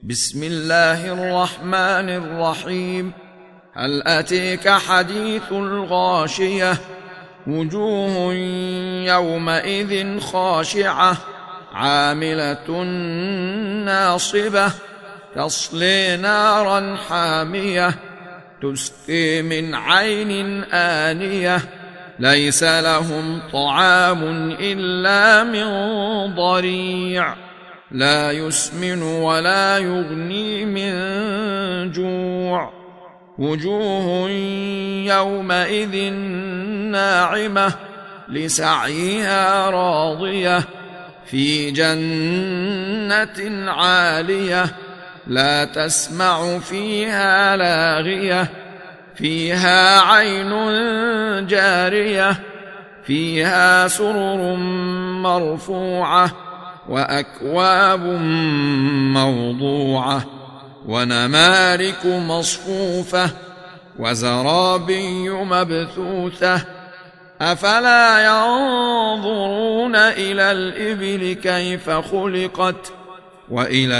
بسم الله الرحمن الرحيم. هل أتيك حديث الغاشية؟ وجوه يومئذ خاشعة عاملة ناصبة تصلي نارا حامية تسقي من عين آنية ليس لهم طعام إلا من ضريع لا يسمن ولا يغني من جوع. وجوه يومئذ ناعمة لسعيها راضية في جنة عالية لا تسمع فيها لاغية فيها عين جارية فيها سرر مرفوعة وأكواب موضوعة ونمارق مصفوفة وزرابي مبثوثة أفلا ينظرون إلى الإبل كيف خلقت وإلى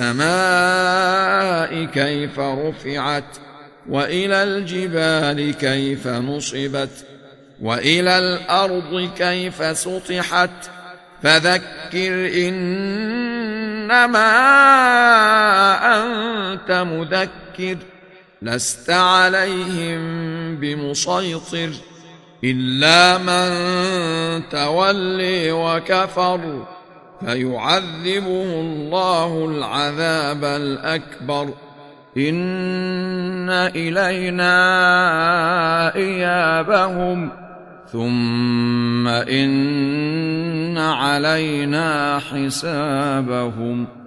السماء كيف رفعت وإلى الجبال كيف نصبت وإلى الأرض كيف سطحت فذكر إنما أنت مذكر لست عليهم بمسيطر إلا من تولي وكفر فيعذبه الله العذاب الأكبر. إن إلينا إيابهم ثم إن علينا حسابهم.